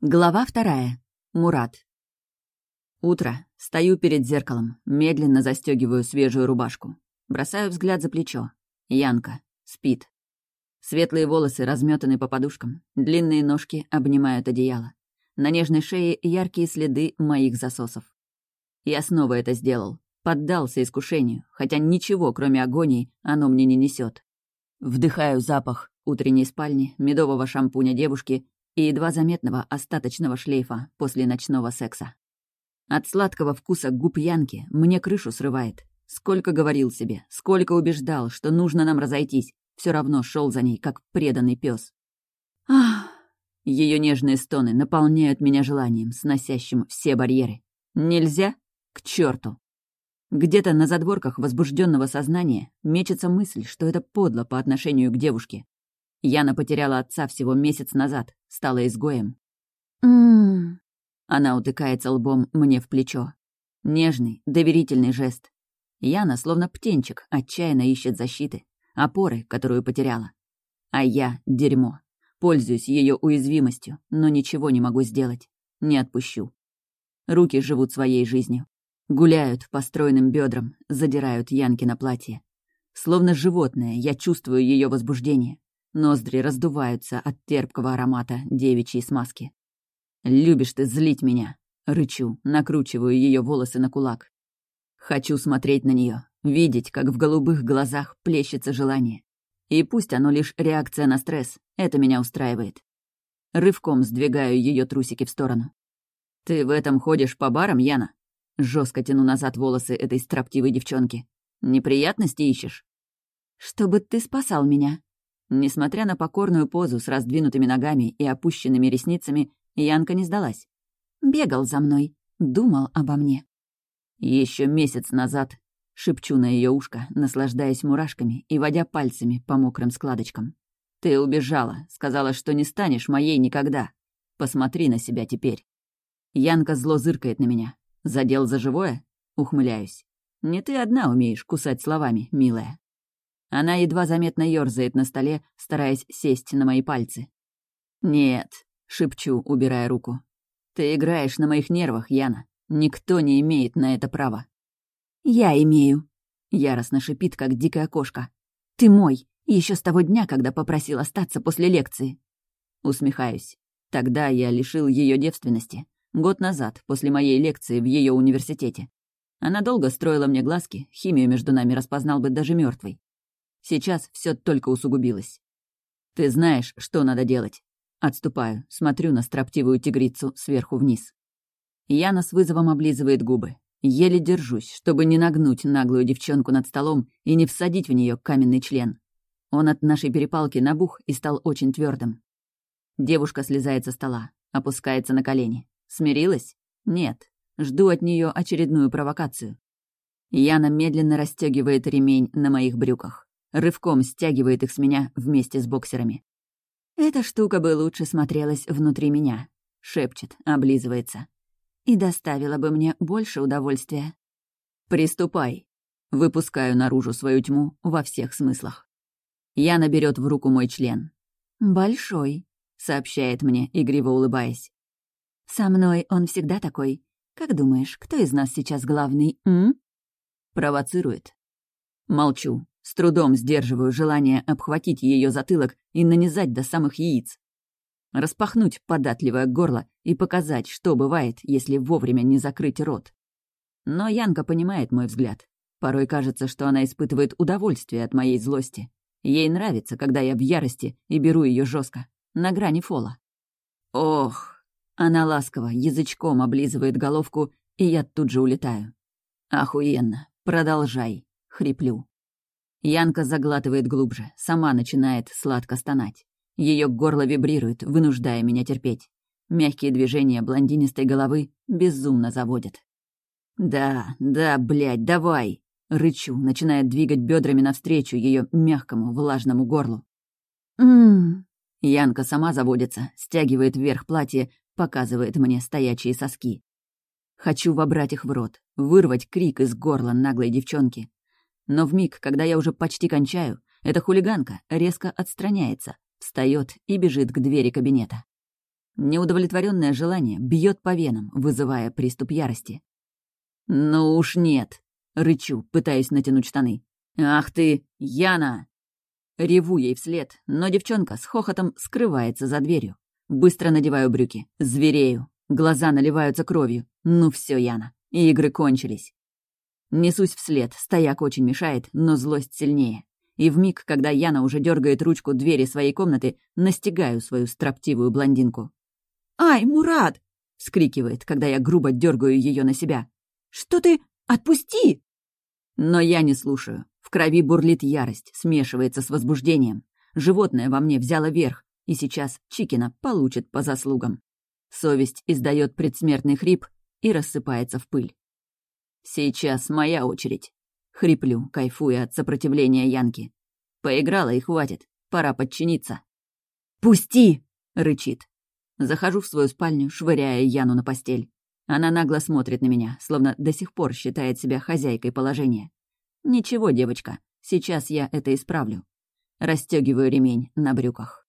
Глава 2. Мурат. Утро. Стою перед зеркалом, медленно застегиваю свежую рубашку. Бросаю взгляд за плечо. Янка. Спит. Светлые волосы разметаны по подушкам, длинные ножки обнимают одеяло. На нежной шее яркие следы моих засосов. Я снова это сделал. Поддался искушению, хотя ничего, кроме агонии, оно мне не несет. Вдыхаю запах утренней спальни, медового шампуня девушки и едва заметного остаточного шлейфа после ночного секса. От сладкого вкуса губ Янки мне крышу срывает. Сколько говорил себе, сколько убеждал, что нужно нам разойтись, все равно шел за ней, как преданный пес. Ах! Ее нежные стоны наполняют меня желанием, сносящим все барьеры. Нельзя? К черту! Где-то на задворках возбужденного сознания мечется мысль, что это подло по отношению к девушке. Яна потеряла отца всего месяц назад, стала изгоем. Она утыкается лбом мне в плечо. Нежный, доверительный жест. Яна, словно птенчик, отчаянно ищет защиты, опоры, которую потеряла. А я — дерьмо. Пользуюсь ее уязвимостью, но ничего не могу сделать. Не отпущу. Руки живут своей жизнью. Гуляют по стройным бедрам, задирают Янки на платье. Словно животное, я чувствую ее возбуждение. Ноздри раздуваются от терпкого аромата девичьей смазки. «Любишь ты злить меня!» — рычу, накручиваю ее волосы на кулак. Хочу смотреть на нее, видеть, как в голубых глазах плещется желание. И пусть оно лишь реакция на стресс, это меня устраивает. Рывком сдвигаю ее трусики в сторону. «Ты в этом ходишь по барам, Яна?» Жестко тяну назад волосы этой строптивой девчонки. «Неприятности ищешь?» «Чтобы ты спасал меня». Несмотря на покорную позу с раздвинутыми ногами и опущенными ресницами, Янка не сдалась. Бегал за мной, думал обо мне. Еще месяц назад шепчу на ее ушко, наслаждаясь мурашками и водя пальцами по мокрым складочкам. «Ты убежала, сказала, что не станешь моей никогда. Посмотри на себя теперь». Янка зло зыркает на меня. «Задел за живое?» Ухмыляюсь. «Не ты одна умеешь кусать словами, милая». Она едва заметно ёрзает на столе, стараясь сесть на мои пальцы. «Нет», — шепчу, убирая руку. «Ты играешь на моих нервах, Яна. Никто не имеет на это права». «Я имею», — яростно шипит, как дикая кошка. «Ты мой, еще с того дня, когда попросил остаться после лекции». Усмехаюсь. Тогда я лишил ее девственности. Год назад, после моей лекции в ее университете. Она долго строила мне глазки, химию между нами распознал бы даже мертвый. Сейчас все только усугубилось. Ты знаешь, что надо делать. Отступаю, смотрю на строптивую тигрицу сверху вниз. Яна с вызовом облизывает губы. Еле держусь, чтобы не нагнуть наглую девчонку над столом и не всадить в нее каменный член. Он от нашей перепалки набух и стал очень твердым. Девушка слезает со стола, опускается на колени. Смирилась? Нет. Жду от нее очередную провокацию. Яна медленно расстегивает ремень на моих брюках. Рывком стягивает их с меня вместе с боксерами. «Эта штука бы лучше смотрелась внутри меня», — шепчет, облизывается. «И доставила бы мне больше удовольствия». «Приступай». Выпускаю наружу свою тьму во всех смыслах. Яна берет в руку мой член. «Большой», — сообщает мне, игриво улыбаясь. «Со мной он всегда такой. Как думаешь, кто из нас сейчас главный, Провоцирует. Молчу. С трудом сдерживаю желание обхватить ее затылок и нанизать до самых яиц. Распахнуть податливое горло и показать, что бывает, если вовремя не закрыть рот. Но Янка понимает мой взгляд. Порой кажется, что она испытывает удовольствие от моей злости. Ей нравится, когда я в ярости и беру ее жестко, на грани фола. Ох! Она ласково язычком облизывает головку, и я тут же улетаю. Охуенно! Продолжай! Хриплю. Янка заглатывает глубже, сама начинает сладко стонать. Ее горло вибрирует, вынуждая меня терпеть. Мягкие движения блондинистой головы безумно заводят. «Да, блядь, давай!» — рычу, начиная двигать бедрами навстречу ее мягкому, влажному горлу. Янка сама заводится, стягивает вверх платье, показывает мне стоячие соски. Хочу вобрать их в рот, вырвать крик из горла наглой девчонки. Но вмиг, когда я уже почти кончаю, эта хулиганка резко отстраняется, встает и бежит к двери кабинета. Неудовлетворенное желание бьет по венам, вызывая приступ ярости. «Ну уж нет!» — рычу, пытаясь натянуть штаны. «Ах ты, Яна!» Реву ей вслед, но девчонка с хохотом скрывается за дверью. Быстро надеваю брюки, зверею, глаза наливаются кровью. Ну все, Яна, игры кончились. Несусь вслед, стояк очень мешает, но злость сильнее. И вмиг, когда Яна уже дергает ручку двери своей комнаты, настигаю свою строптивую блондинку. «Ай, Мурат!» — вскрикивает, когда я грубо дергаю ее на себя. «Что ты? Отпусти!» Но я не слушаю. В крови бурлит ярость, смешивается с возбуждением. Животное во мне взяло верх, и сейчас Чикина получит по заслугам. Совесть издает предсмертный хрип и рассыпается в пыль. «Сейчас моя очередь», — хриплю, кайфуя от сопротивления Янки. «Поиграла и хватит, пора подчиниться». «Пусти!» — рычит. Захожу в свою спальню, швыряя Яну на постель. Она нагло смотрит на меня, словно до сих пор считает себя хозяйкой положения. «Ничего, девочка, сейчас я это исправлю». Расстёгиваю ремень на брюках.